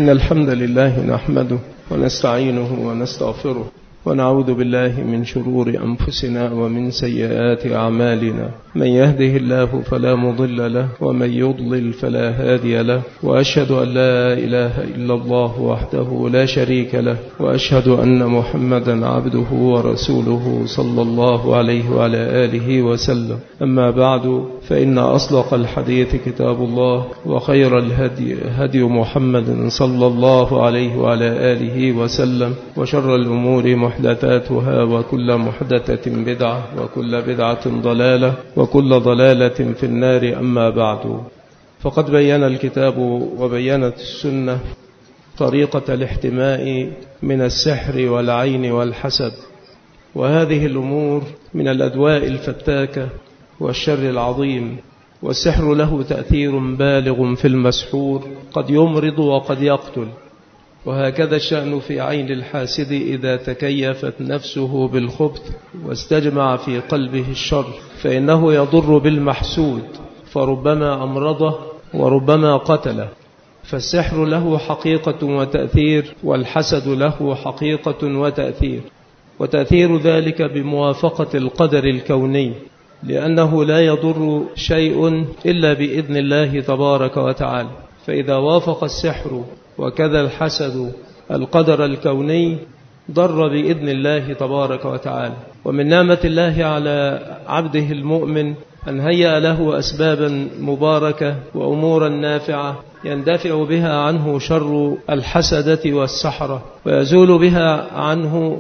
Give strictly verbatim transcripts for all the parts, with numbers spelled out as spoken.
إن الحمد لله نحمده ونستعينه ونستغفره ونعوذ بالله من شرور أنفسنا ومن سيئات أعمالنا. من يهده الله فلا مضل له ومن يضلل فلا هادي له، وأشهد أن لا إله إلا الله وحده لا شريك له، وأشهد أن محمدا عبده ورسوله صلى الله عليه وعلى آله وسلم. أما بعد، فإن أصدق الحديث كتاب الله، وخير الهدي هدي محمد صلى الله عليه وعلى آله وسلم، وشر الأمور محدثاتها، وكل محدثة بدعة، وكل بدعة ضلالة، وكل ضلالة في النار. أما بعد، فقد بين الكتاب وبينت السنة طريقة الاحتماء من السحر والعين والحسد، وهذه الأمور من الأدواء الفتاكة والشر العظيم. والسحر له تأثير بالغ في المسحور، قد يمرض وقد يقتل. وهكذا الشأن في عين الحاسد إذا تكيفت نفسه بالخبث واستجمع في قلبه الشر، فإنه يضر بالمحسود، فربما أمرضه وربما قتله. فالسحر له حقيقة وتأثير، والحسد له حقيقة وتأثير، وتأثير ذلك بموافقة القدر الكوني، لأنه لا يضر شيء إلا بإذن الله تبارك وتعالى. فإذا وافق السحر وكذا الحسد القدر الكوني ضر بإذن الله تبارك وتعالى. ومن نعمة الله على عبده المؤمن أن هيأ له أسبابا مباركة وأمورا نافعة يندفع بها عنه شر الحسدة والسحرة، ويزول بها عنه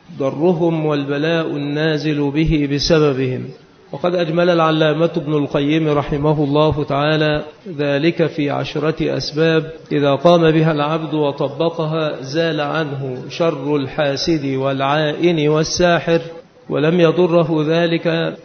ضرهم والبلاء النازل به بسببهم. وقد أجمل العلامة ابن القيم رحمه الله تعالى ذلك في عشرة أسباب إذا قام بها العبد وطبقها زال عنه شر الحاسد والعائن والساحر، ولم يضره ذلك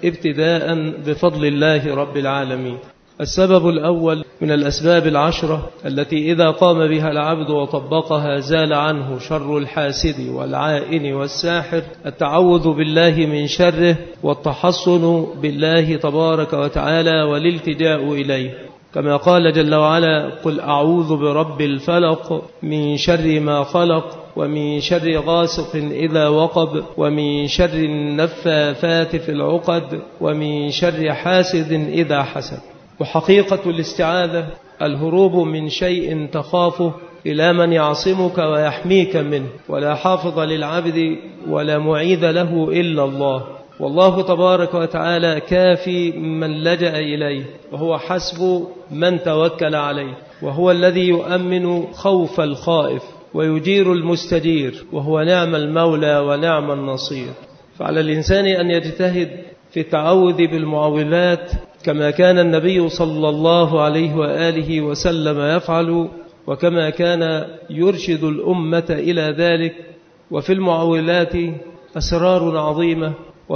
ابتداء بفضل الله رب العالمين. السبب الأول من الأسباب العشرة التي إذا قام بها العبد وطبقها زال عنه شر الحاسد والعائن والساحر التعوذ بالله من شره، والتحصن بالله تبارك وتعالى، والالتجاء إليه، كما قال جل وعلا: قل أعوذ برب الفلق من شر ما خلق، ومن شر غاسق إذا وقب، ومن شر النفاثات في العقد، ومن شر حاسد إذا حسد. وحقيقة الاستعاذة الهروب من شيء تخافه إلى من يعصمك ويحميك منه، ولا حافظ للعبد ولا معيذ له إلا الله. والله تبارك وتعالى كافي من لجأ إليه، وهو حسب من توكل عليه، وهو الذي يؤمن خوف الخائف ويجير المستجير، وهو نعم المولى ونعم النصير. فعلى الإنسان أن يجتهد في التعوذ بالمعوذات كما كان النبي صلى الله عليه وآله وسلم يفعل، وكما كان يرشد الأمة إلى ذلك. وفي المعوذات أسرار عظيمة،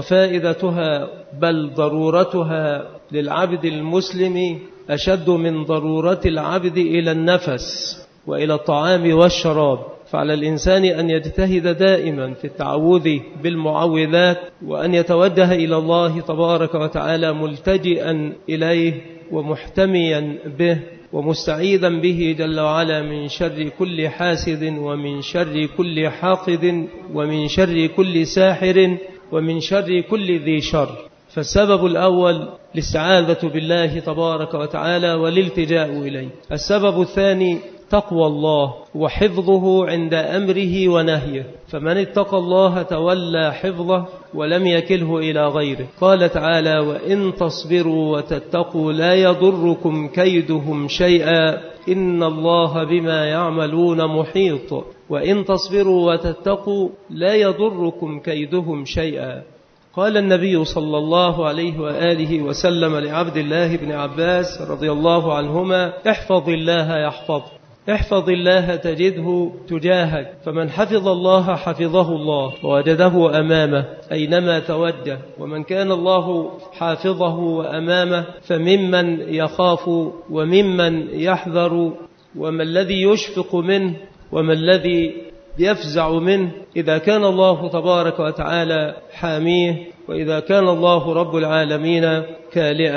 وفائدتها بل ضرورتها للعبد المسلم أشد من ضرورة العبد إلى النفس وإلى الطعام والشراب. فعلى الإنسان أن يجتهد دائما في التعوذ بالمعوذات، وأن يتوجه إلى الله تبارك وتعالى ملتجئا إليه ومحتميا به ومستعيذا به جل وعلا من شر كل حاسد، ومن شر كل حاقد، ومن شر كل ساحر، ومن شر كل ذي شر. فالسبب الأول الاستعاذة بالله تبارك وتعالى والالتجاء إليه. السبب الثاني تقوى الله وحفظه عند أمره ونهيه، فمن اتقى الله تولى حفظه ولم يكله إلى غيره. قال تعالى: وإن تصبروا وتتقوا لا يضركم كيدهم شيئا إن الله بما يعملون محيط. وإن تصبروا وتتقوا لا يضركم كيدهم شيئا. قال النبي صلى الله عليه وآله وسلم لعبد الله بن عباس رضي الله عنهما: احفظ الله يحفظ، احفظ الله تجده تجاهك. فمن حفظ الله حفظه الله ووجده أمامه أينما توجه. ومن كان الله حافظه وأمامه فممن يخاف وممن يحذر، وما الذي يشفق منه وما الذي يفزع منه إذا كان الله تبارك وتعالى حاميه، وإذا كان الله رب العالمين كالئه.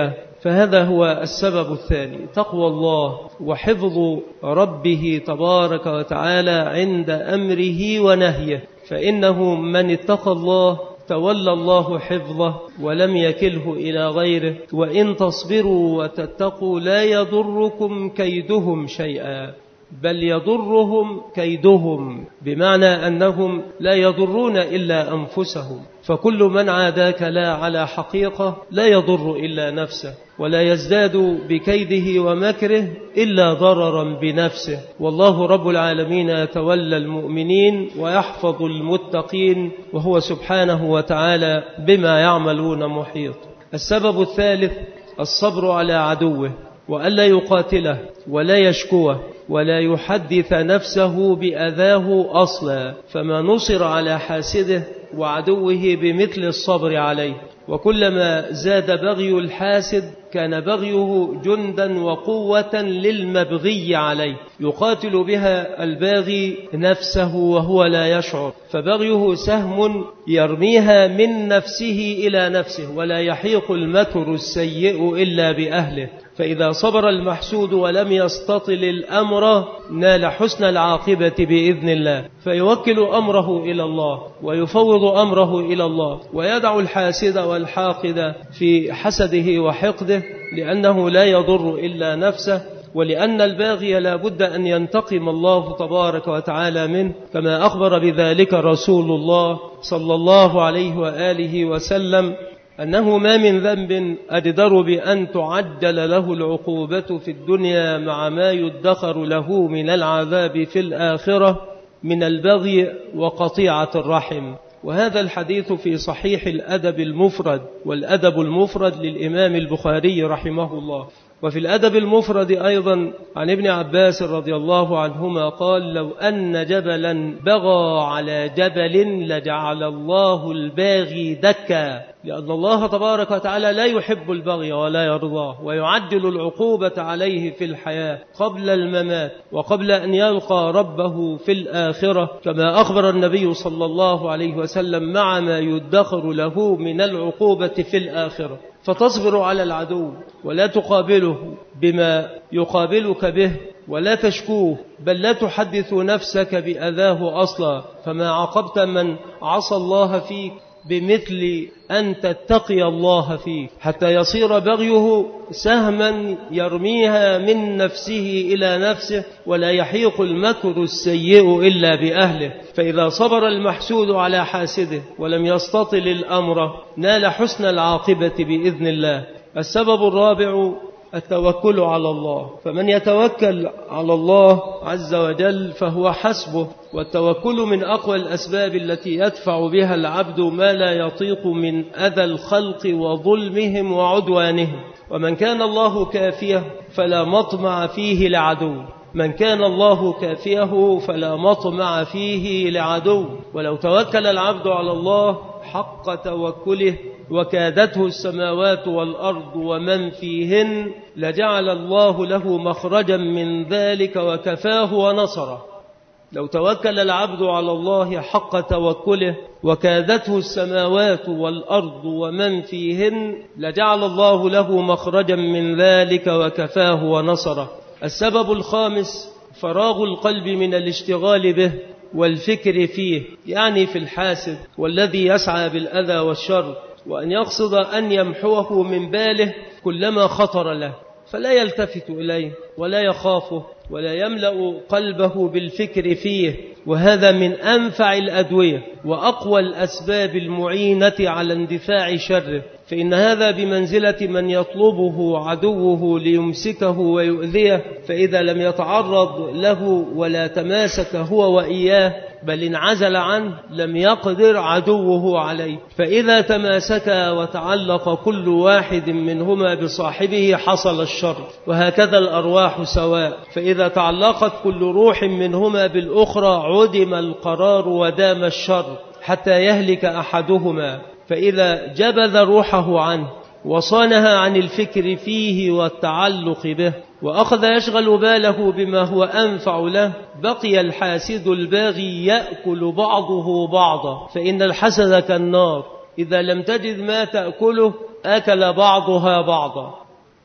فهذا هو السبب الثاني، تقوى الله وحفظ ربه تبارك وتعالى عند أمره ونهيه، فإنه من اتقى الله تولى الله حفظه ولم يكله إلى غيره، وإن تصبروا وتتقوا لا يضركم كيدهم شيئا، بل يضرهم كيدهم، بمعنى أنهم لا يضرون إلا أنفسهم، فكل من عاداك لا على حقيقة لا يضر إلا نفسه، ولا يزداد بكيده ومكره إلا ضررا بنفسه، والله رب العالمين يتولى المؤمنين ويحفظ المتقين، وهو سبحانه وتعالى بما يعملون محيط. السبب الثالث الصبر على عدوه، وألا يقاتله ولا يشكوه ولا يحدث نفسه بأذاه أصلا، فما نصر على حاسده وعدوه بمثل الصبر عليه، وكلما زاد بغي الحاسد كان بغيه جندا وقوة للمبغي عليه، يقاتل بها الباغي نفسه وهو لا يشعر، فبغيه سهم يرميها من نفسه إلى نفسه، ولا يحيق المكر السيء إلا بأهله، فإذا صبر المحسود ولم يستطل الأمر نال حسن العاقبة بإذن الله، فيوكل أمره إلى الله ويفوض أمره إلى الله، ويدع الحاسد والحاقد في حسده وحقده، لأنه لا يضر إلا نفسه، ولأن الباغي لا بد أن ينتقم الله تبارك وتعالى منه، كما أخبر بذلك رسول الله صلى الله عليه وآله وسلم أنه ما من ذنب أجدر بأن تعجل له العقوبة في الدنيا مع ما يدخر له من العذاب في الآخرة من البغي وقطيعة الرحم. وهذا الحديث في صحيح الأدب المفرد، والأدب المفرد للإمام البخاري رحمه الله. وفي الأدب المفرد أيضا عن ابن عباس رضي الله عنهما قال: لو أن جبلا بغى على جبل لجعل الله الباغي دكا، لأن الله تبارك وتعالى لا يحب البغي ولا يرضاه، ويعجل العقوبة عليه في الحياة قبل الممات وقبل أن يلقى ربه في الآخرة، كما أخبر النبي صلى الله عليه وسلم مع ما يدخر له من العقوبة في الآخرة. فتصبر على العدو ولا تقابله بما يقابلك به ولا تشكوه، بل لا تحدث نفسك بأذاه أصلا، فما عاقبت من عصى الله فيك بمثل أن تتقي الله فيه، حتى يصير بغيه سهما يرميها من نفسه إلى نفسه، ولا يحيق المكر السيء إلا بأهله. فإذا صبر المحسود على حاسده ولم يستطل الأمر نال حسن العاقبة بإذن الله. السبب الرابع التوكل على الله، فمن يتوكل على الله عز وجل فهو حسبه، والتوكل من أقوى الأسباب التي يدفع بها العبد ما لا يطيق من أذى الخلق وظلمهم وعدوانهم. ومن كان الله كافيه فلا مطمع فيه لعدو، من كان الله كافيه فلا مطمع فيه لعدو. ولو توكل العبد على الله حق توكله وكادته السماوات والأرض ومن فيهن لجعل الله له مخرجا من ذلك وكفاه ونصره. لو توكل العبد على الله حق توكله وكادته السماوات والأرض ومن فيهن لجعل الله له مخرجا من ذلك وكفاه ونصره. السبب الخامس فراغ القلب من الاشتغال به والفكر فيه، يعني في الحاسد والذي يسعى بالأذى والشر، وأن يقصد أن يمحوه من باله كلما خطر له، فلا يلتفت إليه ولا يخافه ولا يملأ قلبه بالفكر فيه. وهذا من أنفع الأدوية وأقوى الأسباب المعينة على اندفاع شره، فإن هذا بمنزلة من يطلبه عدوه ليمسكه ويؤذيه، فإذا لم يتعرض له ولا تماسك هو وإياه بل انعزل عنه لم يقدر عدوه عليه، فإذا تماسك وتعلق كل واحد منهما بصاحبه حصل الشر. وهكذا الأرواح سواء، فإذا تعلقت كل روح منهما بالأخرى عدم القرار ودام الشر حتى يهلك أحدهما. فإذا جبذ روحه عنه وصانها عن الفكر فيه والتعلق به وأخذ يشغل باله بما هو أنفع له، بقي الحاسد الباغي يأكل بعضه بعضا، فإن الحسد كالنار إذا لم تجد ما تأكله أكل بعضها بعضا.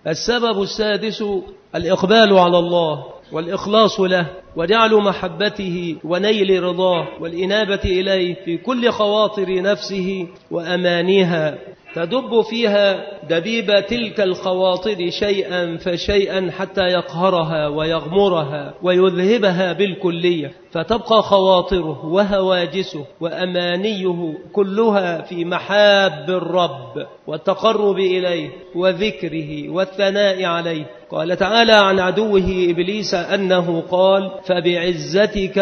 السبب السادس الإقبال على الله والإخلاص له وجعل محبته ونيل رضاه والإنابة إليه في كل خواطر نفسه وأمانيها، تدب فيها دبيب تلك الخواطر شيئا فشيئا حتى يقهرها ويغمرها ويذهبها بالكلية، فتبقى خواطره وهواجسه وأمانيه كلها في محاب الرب والتقرب إليه وذكره والثناء عليه. قال تعالى عن عدوه إبليس أنه قال: فبعزتك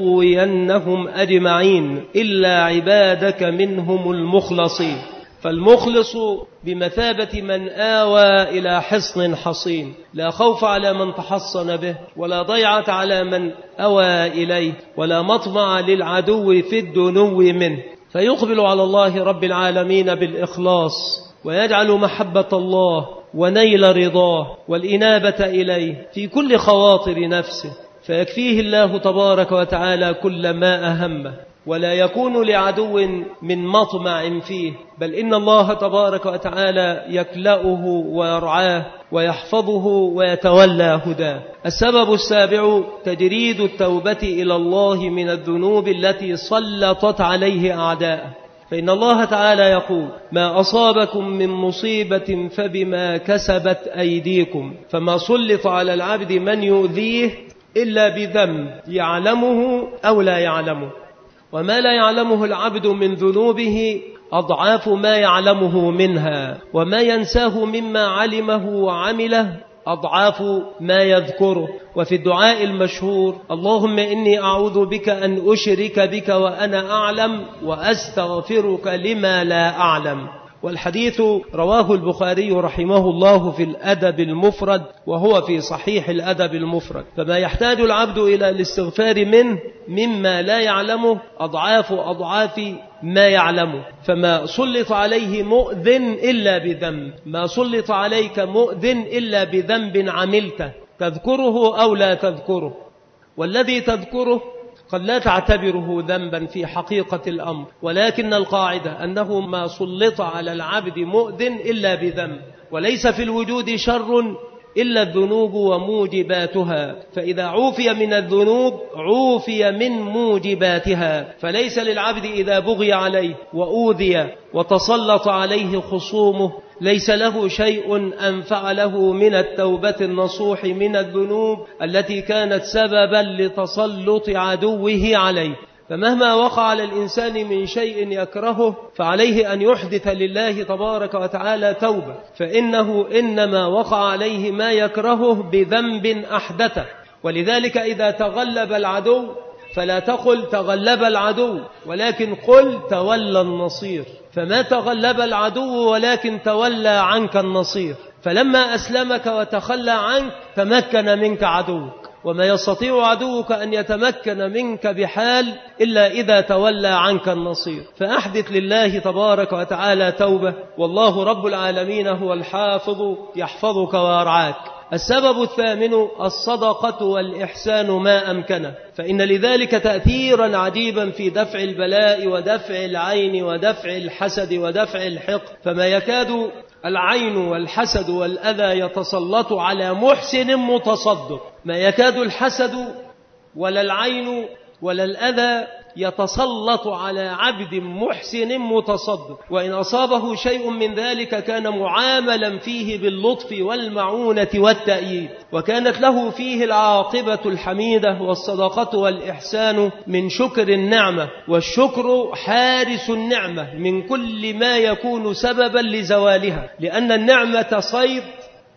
لأغوينهم أجمعين إلا عبادك منهم المخلصين. فالمخلص بمثابة من آوى إلى حصن حصين، لا خوف على من تحصن به، ولا ضيعة على من أوى إليه، ولا مطمع للعدو في الدنو منه، فيقبل على الله رب العالمين بالإخلاص، ويجعل محبة الله ونيل رضاه والإنابة إليه في كل خواطر نفسه، فيكفيه الله تبارك وتعالى كل ما أهمه، ولا يكون لعدو من مطمع فيه، بل إن الله تبارك وتعالى يكلأه ويرعاه ويحفظه ويتولى هداه. السبب السابع تجريد التوبة إلى الله من الذنوب التي سلطت عليه أعداءه، فإن الله تعالى يقول: ما أصابكم من مصيبة فبما كسبت أيديكم، فما سلط على العبد من يؤذيه إلا بذنب يعلمه أو لا يعلمه، وما لا يعلمه العبد من ذنوبه أضعاف ما يعلمه منها، وما ينساه مما علمه وعمله أضعاف ما يذكره. وفي الدعاء المشهور: اللهم إني أعوذ بك أن أشرك بك وأنا أعلم وأستغفرك لما لا أعلم. والحديث رواه البخاري رحمه الله في الأدب المفرد، وهو في صحيح الأدب المفرد. فما يحتاج العبد إلى الاستغفار منه مما لا يعلمه أضعاف أضعاف ما يعلمه، فما سلط عليه مؤذن إلا بذنب، ما سلط عليك مؤذن إلا بذنب عملته تذكره أو لا تذكره، والذي تذكره قد لا تعتبره ذنبا في حقيقة الأمر، ولكن القاعدة أنه ما سلط على العبد مؤذن إلا بذنب، وليس في الوجود شر إلا الذنوب وموجباتها، فإذا عوفي من الذنوب عوفي من موجباتها، فليس للعبد إذا بغي عليه وأوذي وتسلط عليه خصومه ليس له شيء أنفع له من التوبة النصوح من الذنوب التي كانت سببا لتسلط عدوه عليه. فمهما وقع على الإنسان من شيء يكرهه فعليه أن يحدث لله تبارك وتعالى توبة، فإنه إنما وقع عليه ما يكرهه بذنب أحدثه. ولذلك إذا تغلب العدو فلا تقل تغلب العدو، ولكن قل تولى النصير، فما تغلب العدو ولكن تولى عنك النصير، فلما أسلمك وتخلى عنك تمكن منك عدوك، وما يستطيع عدوك أن يتمكن منك بحال إلا إذا تولى عنك النصير. فأحدث لله تبارك وتعالى توبة، والله رب العالمين هو الحافظ يحفظك ويرعاك. السبب الثامن الصدقة والإحسان ما أمكنه، فإن لذلك تأثيرا عجيبا في دفع البلاء ودفع العين ودفع الحسد ودفع الحقد، فما يكاد العين والحسد والأذى يتسلط على محسن متصدق، ما يكاد الحسد ولا العين ولا الأذى يتسلط على عبد محسن متصدق، وإن أصابه شيء من ذلك كان معاملا فيه باللطف والمعونة والتأييد، وكانت له فيه العاقبة الحميدة. والصدقة والإحسان من شكر النعمة، والشكر حارس النعمة من كل ما يكون سببا لزوالها، لأن النعمة صيد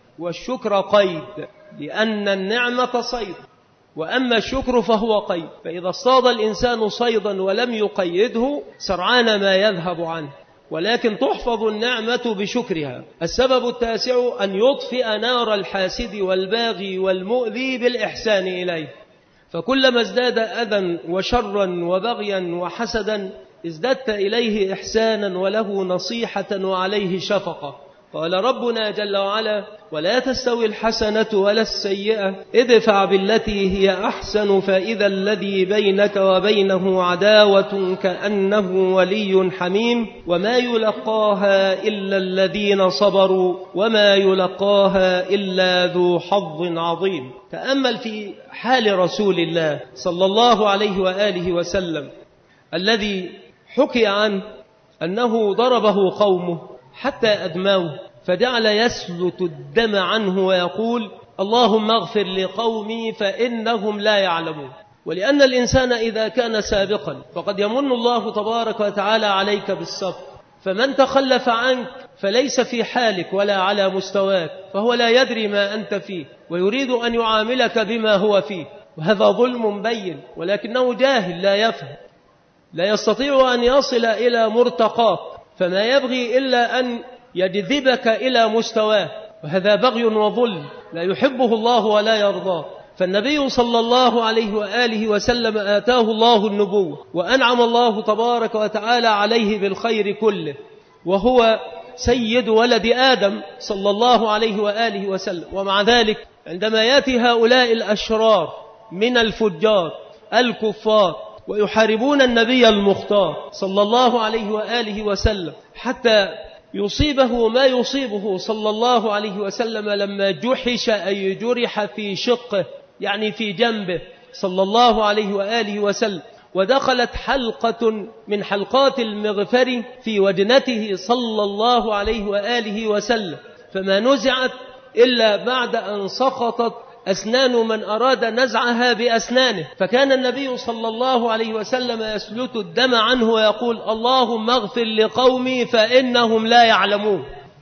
والشكر قيد، لأن النعمة صيد وأما الشكر فهو قيد، فإذا اصطاد الإنسان صيدا ولم يقيده سرعان ما يذهب عنه، ولكن تحفظ النعمة بشكرها. السبب التاسع أن يطفئ نار الحاسد والباغي والمؤذي بالإحسان إليه، فكلما ازداد أذى وشرا وبغيا وحسدا ازددت إليه إحسانا وله نصيحة وعليه شفقة، قال ربنا جل وعلا: ولا تستوي الحسنة ولا السيئة ادفع بالتي هي أحسن فإذا الذي بينك وبينه عداوة كأنه ولي حميم وما يلقاها إلا الذين صبروا وما يلقاها إلا ذو حظ عظيم. تأمل في حال رسول الله صلى الله عليه وآله وسلم الذي حكي عنه أنه ضربه قومه حتى أدموه، فجعل يسلت الدم عنه ويقول: اللهم اغفر لقومي فإنهم لا يعلمون. ولأن الإنسان إذا كان سابقا فقد يمن الله تبارك وتعالى عليك بالصبر، فمن تخلف عنك فليس في حالك ولا على مستواك، فهو لا يدري ما أنت فيه ويريد أن يعاملك بما هو فيه، وهذا ظلم بين، ولكنه جاهل لا يفهم، لا يستطيع أن يصل إلى مرتقاك، فما يبغي إلا أن يجذبك إلى مستواه، وهذا بغي وظلم لا يحبه الله ولا يرضاه. فالنبي صلى الله عليه وآله وسلم آتاه الله النبوة وأنعم الله تبارك وتعالى عليه بالخير كله، وهو سيد ولد آدم صلى الله عليه وآله وسلم. ومع ذلك عندما يأتي هؤلاء الأشرار من الفجار الكفار ويحاربون النبي المختار صلى الله عليه وآله وسلم حتى يصيبه ما يصيبه صلى الله عليه وسلم لما جحش أي جرح في شقه، يعني في جنبه صلى الله عليه وآله وسلم، ودخلت حلقة من حلقات المغفر في وجنته صلى الله عليه وآله وسلم، فما نزعت إلا بعد أن سقطت أسنان من أراد نزعها بأسنانه، فكان النبي صلى الله عليه وسلم يسلت الدم عنه ويقول: اللهم اغفر لقومي فإنهم لا يعلمون.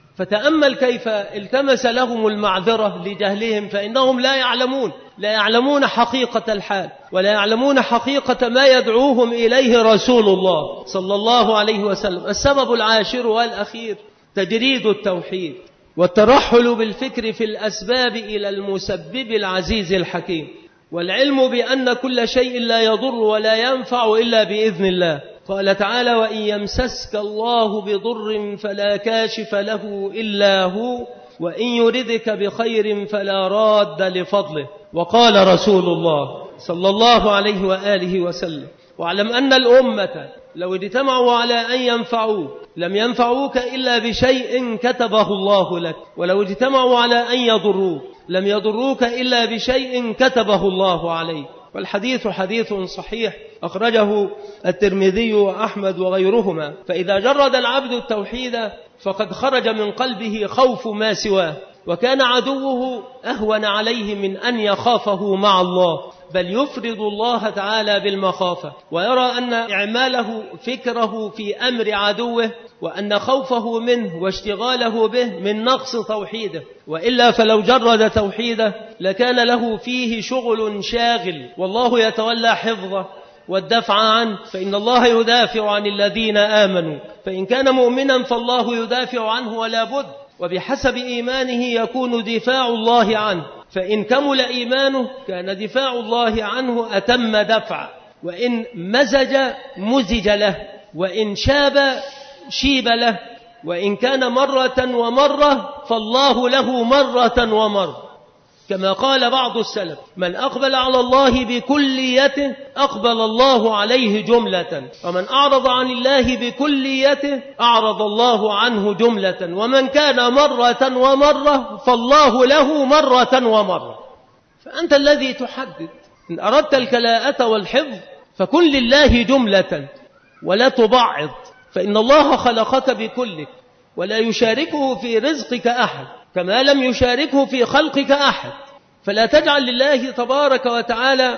فتأمل كيف التمس لهم المعذرة لجهلهم، فإنهم لا يعلمون، لا يعلمون حقيقة الحال ولا يعلمون حقيقة ما يدعوهم إليه رسول الله صلى الله عليه وسلم. السبب العاشر والأخير تجريد التوحيد والترحل بالفكر في الأسباب إلى المسبب العزيز الحكيم، والعلم بأن كل شيء لا يضر ولا ينفع إلا بإذن الله. قال تعالى: وإن يمسسك الله بضر فلا كاشف له إلا هو وإن يردك بخير فلا راد لفضله. وقال رسول الله صلى الله عليه وآله وسلم: واعلم أن الأمة لو اجتمعوا على أن ينفعوك لم ينفعوك إلا بشيء كتبه الله لك، ولو اجتمعوا على أن يضروك لم يضروك إلا بشيء كتبه الله عليك. والحديث حديث صحيح أخرجه الترمذي وأحمد وغيرهما. فإذا جرد العبد التوحيد فقد خرج من قلبه خوف ما سواه، وكان عدوه أهون عليه من أن يخافه مع الله، بل يفرض الله تعالى بالمخافة، ويرى أن إعماله فكره في أمر عدوه وأن خوفه منه واشتغاله به من نقص توحيده، وإلا فلو جرد توحيده لكان له فيه شغل شاغل، والله يتولى حفظه والدفع عنه، فإن الله يدافع عن الذين آمنوا، فإن كان مؤمنا فالله يدافع عنه ولا بد، وبحسب إيمانه يكون دفاع الله عنه، فإن كمل إيمانه كان دفاع الله عنه أتم دفع، وإن مزج مزج له، وإن شاب شيب له، وإن كان مرة ومرة فالله له مرة ومرة، كما قال بعض السلف: من أقبل على الله بكليته أقبل الله عليه جملة، ومن أعرض عن الله بكليته أعرض الله عنه جملة، ومن كان مرة ومرة فالله له مرة ومرة. فأنت الذي تحدد، إن أردت الكلاءة والحفظ فكن لله جملة ولا تبعض، فإن الله خلقك بكلك ولا يشاركه في رزقك أحد كما لم يشاركه في خلقك أحد، فلا تجعل لله تبارك وتعالى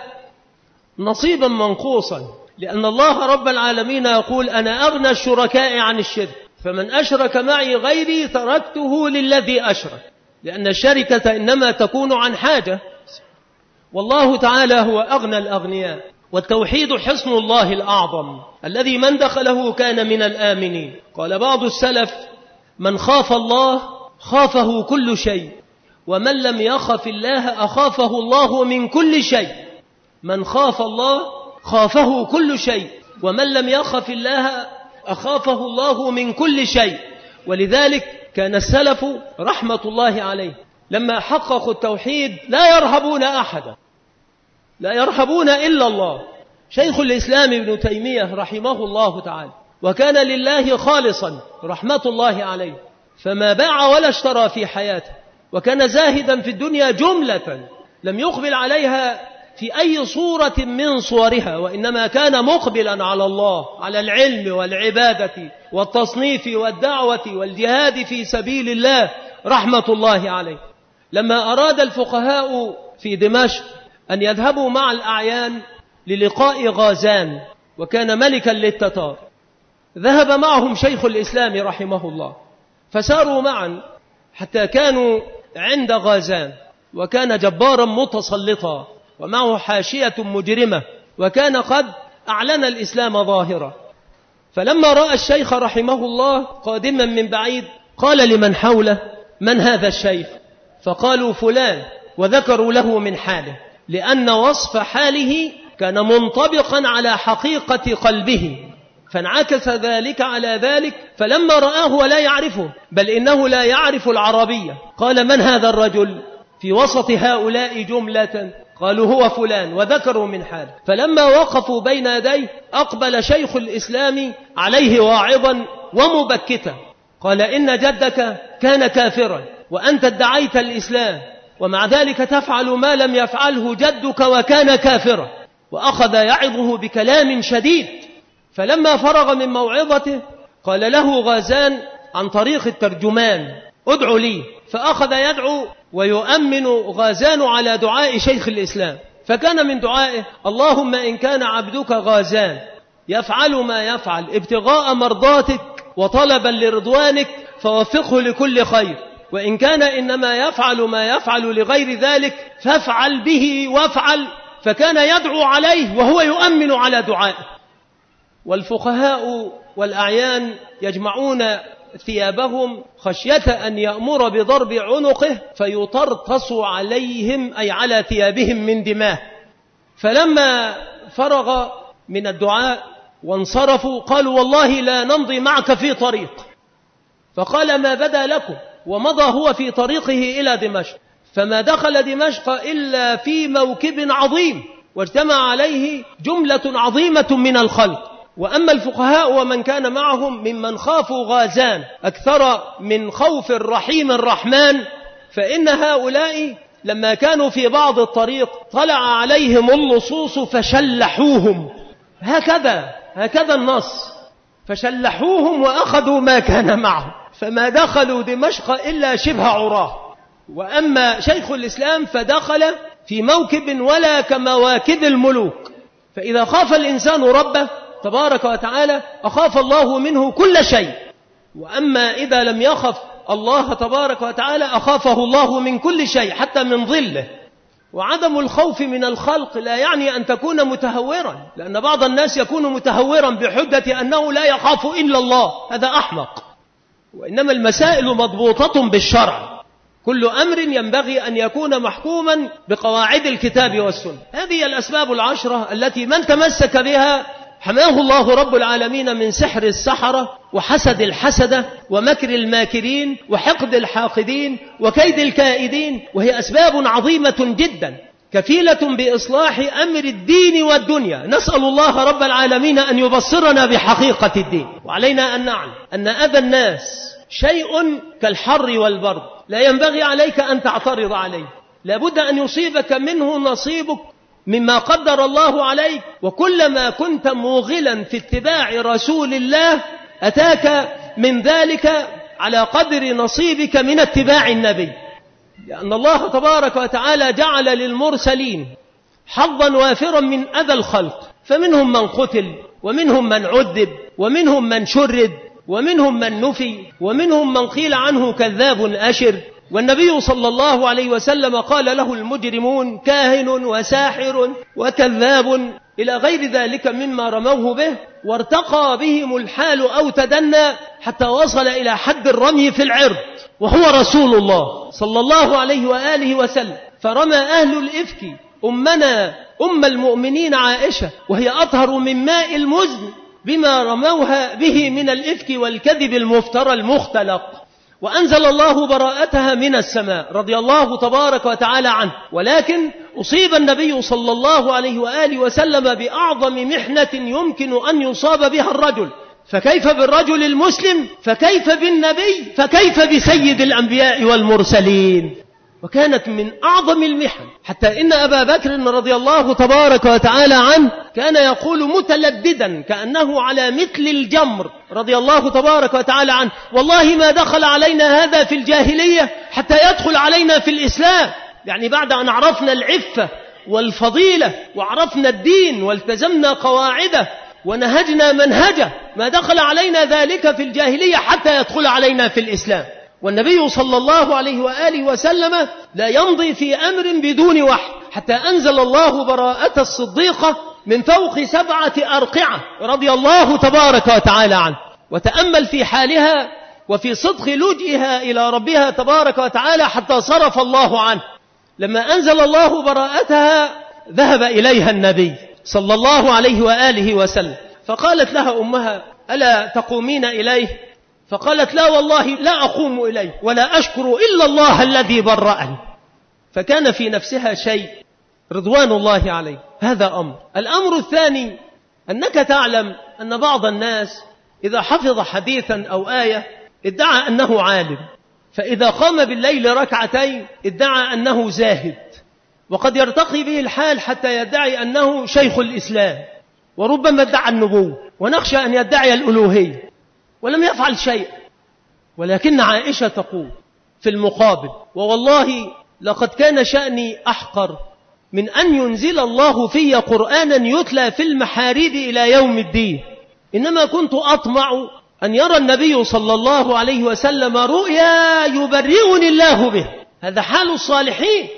نصيبا منقوصا، لأن الله رب العالمين يقول: أنا أغنى الشركاء عن الشرك، فمن أشرك معي غيري تركته للذي أشرك، لأن الشركة إنما تكون عن حاجة، والله تعالى هو أغنى الأغنياء. والتوحيد حصن الله الأعظم الذي من دخله كان من الآمنين. قال بعض السلف: من خاف الله خافه كل شيء، ومن لم يخف الله أخافه الله من كل شيء. من خاف الله خافه كل شيء، ومن لم يخف الله أخافه الله من كل شيء. ولذلك كان السلف رحمة الله عليه لما حققوا التوحيد لا يرهبون أحدا، لا يرهبون إلا الله. شيخ الإسلام ابن تيمية رحمه الله تعالى وكان لله خالصا رحمة الله عليه، فما باع ولا اشترى في حياته، وكان زاهدا في الدنيا جملة لم يقبل عليها في أي صورة من صورها، وإنما كان مقبلا على الله، على العلم والعبادة والتصنيف والدعوة والجهاد في سبيل الله رحمة الله عليه. لما أراد الفقهاء في دمشق أن يذهبوا مع الأعيان للقاء غازان وكان ملكا للتتار، ذهب معهم شيخ الإسلام رحمه الله، فساروا معا حتى كانوا عند غازان، وكان جبارا متسلطا ومعه حاشية مجرمة، وكان قد أعلن الإسلام ظاهرا. فلما رأى الشيخ رحمه الله قادما من بعيد قال لمن حوله: من هذا الشيخ؟ فقالوا: فلان، وذكروا له من حاله، لأن وصف حاله كان منطبقا على حقيقة قلبه، فانعكس ذلك على ذلك. فلما رآه ولا يعرفه، بل إنه لا يعرف العربية، قال: من هذا الرجل في وسط هؤلاء جملة؟ قالوا: هو فلان، وذكروا من حاله. فلما وقفوا بين يديه أقبل شيخ الإسلام عليه واعظا ومبكتا، قال: إن جدك كان كافرا وأنت ادعيت الإسلام، ومع ذلك تفعل ما لم يفعله جدك وكان كافرا. وأخذ يعظه بكلام شديد. فلما فرغ من موعظته قال له غازان عن طريق الترجمان: ادعو لي. فأخذ يدعو ويؤمن غازان على دعاء شيخ الإسلام، فكان من دعائه: اللهم إن كان عبدك غازان يفعل ما يفعل ابتغاء مرضاتك وطلبا لرضوانك فوفقه لكل خير، وإن كان إنما يفعل ما يفعل لغير ذلك فافعل به وافعل. فكان يدعو عليه وهو يؤمن على دعائه. والفقهاء والأعيان يجمعون ثيابهم خشية أن يأمر بضرب عنقه فيطرطس عليهم، أي على ثيابهم، من دماه. فلما فرغ من الدعاء وانصرفوا قالوا: والله لا نمضي معك في طريق. فقال: ما بدا لكم؟ ومضى هو في طريقه إلى دمشق، فما دخل دمشق إلا في موكب عظيم واجتمع عليه جملة عظيمة من الخلق. وأما الفقهاء ومن كان معهم ممن خافوا غازان أكثر من خوف الرحيم الرحمن، فإن هؤلاء لما كانوا في بعض الطريق طلع عليهم اللصوص فشلحوهم، هكذا هكذا النص، فشلحوهم وأخذوا ما كان معهم، فما دخلوا دمشق إلا شبه عراه. وأما شيخ الإسلام فدخل في موكب ولا كمواكب الملوك. فإذا خاف الإنسان ربه تبارك وتعالى أخاف الله منه كل شيء، وأما إذا لم يخف الله تبارك وتعالى أخافه الله من كل شيء حتى من ظله. وعدم الخوف من الخلق لا يعني أن تكون متهورا، لأن بعض الناس يكون متهورا بحجة أنه لا يخاف إلا الله، هذا أحمق. وإنما المسائل مضبوطة بالشرع، كل أمر ينبغي أن يكون محكوما بقواعد الكتاب والسنة. هذه الأسباب العشرة التي من تمسك بها حماه الله رب العالمين من سحر السحرة وحسد الحسدة ومكر الماكرين وحقد الحاقدين وكيد الكائدين، وهي أسباب عظيمة جدا كفيلة بإصلاح أمر الدين والدنيا. نسأل الله رب العالمين أن يبصرنا بحقيقة الدين. وعلينا أن نعلم أن أذى الناس شيء كالحر والبرد، لا ينبغي عليك أن تعترض عليه، لابد أن يصيبك منه نصيبك مما قدر الله عليك. وكلما كنت موغلا في اتباع رسول الله أتاك من ذلك على قدر نصيبك من اتباع النبي، لأن الله تبارك وتعالى جعل للمرسلين حظا وافرا من أذى الخلق، فمنهم من قتل ومنهم من عذب ومنهم من شرد ومنهم من نفي ومنهم من قيل عنه كذاب أشر. والنبي صلى الله عليه وسلم قال له المجرمون كاهن وساحر وكذاب إلى غير ذلك مما رموه به، وارتقى بهم الحال أو تدنى حتى وصل إلى حد الرمي في العرض، وهو رسول الله صلى الله عليه وآله وسلم. فرمى أهل الإفك أمنا أم المؤمنين عائشة وهي أطهر من ماء المزن بما رموها به من الإفك والكذب المفترى المختلق، وأنزل الله براءتها من السماء رضي الله تبارك وتعالى عنه. ولكن أصيب النبي صلى الله عليه وآله وسلم بأعظم محنة يمكن أن يصاب بها الرجل، فكيف بالرجل المسلم، فكيف بالنبي، فكيف بسيد الأنبياء والمرسلين؟ وكانت من أعظم المحن، حتى إن أبا بكر رضي الله تبارك وتعالى عنه كان يقول متلددا كأنه على مثل الجمر رضي الله تبارك وتعالى عنه: والله ما دخل علينا هذا في الجاهلية حتى يدخل علينا في الإسلام. يعني بعد أن عرفنا العفة والفضيلة وعرفنا الدين والتزمنا قواعده ونهجنا منهجه، ما دخل علينا ذلك في الجاهلية حتى يدخل علينا في الإسلام. والنبي صلى الله عليه وآله وسلم لا يمضي في أمر بدون وحي، حتى أنزل الله براءة الصديقة من فوق سبعة أرقعة رضي الله تبارك وتعالى عنه. وتأمل في حالها وفي صدق لجئها إلى ربها تبارك وتعالى حتى صرف الله عنه. لما أنزل الله براءتها ذهب إليها النبي صلى الله عليه وآله وسلم، فقالت لها أمها: ألا تقومين إليه؟ فقالت: لا والله لا أقوم إليه ولا أشكر إلا الله الذي برأني. فكان في نفسها شيء رضوان الله عليه. هذا أمر. الأمر الثاني أنك تعلم أن بعض الناس إذا حفظ حديثا أو آية ادعى أنه عالم، فإذا قام بالليل ركعتين ادعى أنه زاهد، وقد يرتقي به الحال حتى يدعي أنه شيخ الإسلام، وربما ادعى النبوة، ونخشى أن يدعي الألوهية ولم يفعل شيء. ولكن عائشة تقول في المقابل: ووالله لقد كان شأني أحقر من أن ينزل الله في قرآنا يتلى في المحاريب إلى يوم الدين، إنما كنت أطمع أن يرى النبي صلى الله عليه وسلم رؤيا يبرئني الله به. هذا حال الصالحين.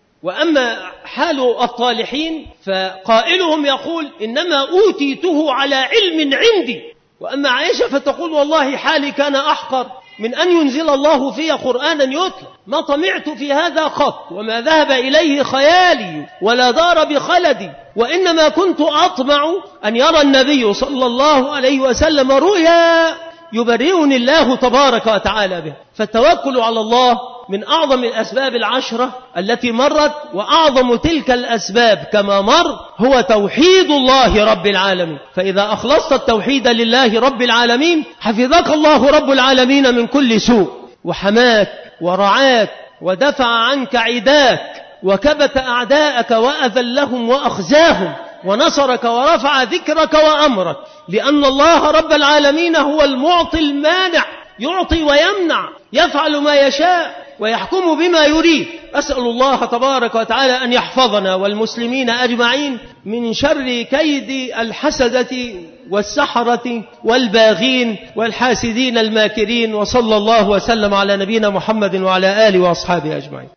وأما حال الطالحين فقائلهم يقول: إنما أوتيته على علم عندي. وأما عائشة فتقول: والله حالي كان أحقر من أن ينزل الله في قرآنا يتلى، ما طمعت في هذا قط، وما ذهب إليه خيالي ولا دار بخلدي، وإنما كنت أطمع أن يرى النبي صلى الله عليه وسلم رؤيا يبرئني الله تبارك وتعالى به. فالتوكل على الله من أعظم الأسباب العشرة التي مرت، وأعظم تلك الأسباب كما مر هو توحيد الله رب العالمين. فإذا أخلصت التوحيد لله رب العالمين حفظك الله رب العالمين من كل سوء، وحماك ورعاك ودفع عنك عداك، وكبت أعداءك وأذلهم وأخزاهم، ونصرك ورفع ذكرك وأمرك، لأن الله رب العالمين هو المعطي المانع، يعطي ويمنع، يفعل ما يشاء ويحكم بما يريد. أسأل الله تبارك وتعالى أن يحفظنا والمسلمين أجمعين من شر كيد الحسدة والسحرة والباغين والحاسدين الماكرين. وصلى الله وسلم على نبينا محمد وعلى آله وأصحابه أجمعين.